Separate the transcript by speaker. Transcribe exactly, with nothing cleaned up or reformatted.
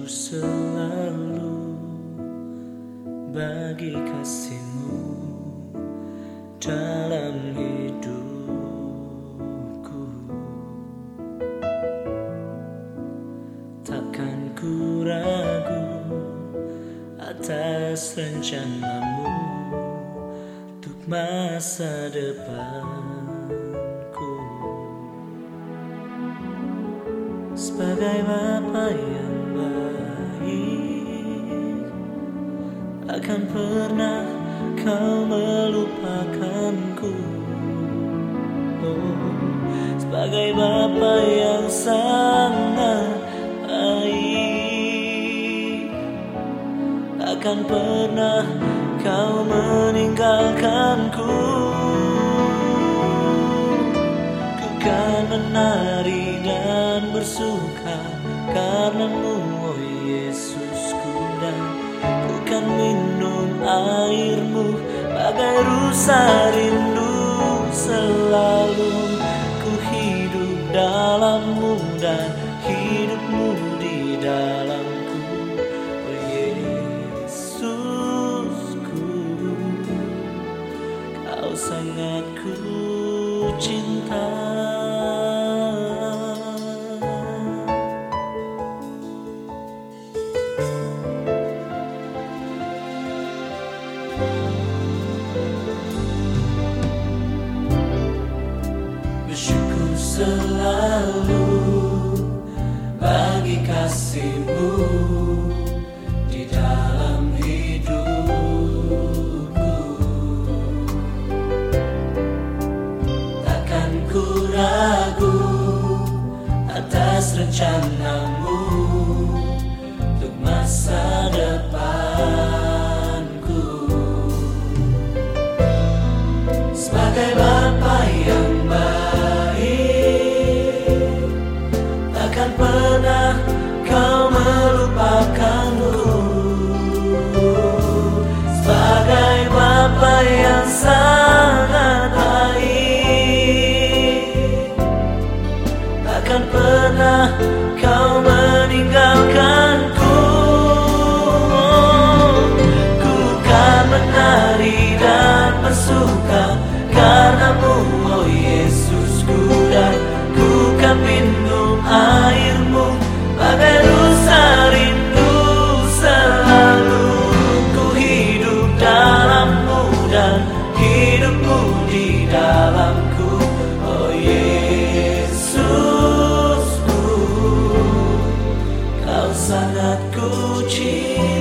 Speaker 1: selalu bagi kasih-Mu dalam hidupku. Takkan ku ragu atas rencana-Mu untuk masa depanku. Sebagai Bapa yang baik, akan pernah Kau melupakanku. Oh, sebagai Bapa yang sangat baik, akan pernah Kau meninggalkanku. Ku kan menari dan bersuka karena-Mu, oh Yesusku, dan ku kan minum air-Mu bagai rusa rindu. Selalu ku hidup dalam-Mu dan hidup-Mu di dalamku, oh Yesusku. Kau sangat ku cinta. Bersyukur selalu bagi kasih-Mu di dalam hidupku. Takkan ku ragu atas rencana-Mu untuk masa depanku. Sebagai Bapa yang baik, takkan pernah Kau melupakanku. Sebagai Bapa yang sangat baik, takkan pernah Kau meninggalkanku. Ku kan menari dan bersuka karena-Mu, oh Yesusku, dan ku kan minum air-Mu bagai rusa rindu. Selalu ku hidup dalam-Mu dan hidup-Mu di dalamku, oh Yesusku. Kau sangat ku cinta.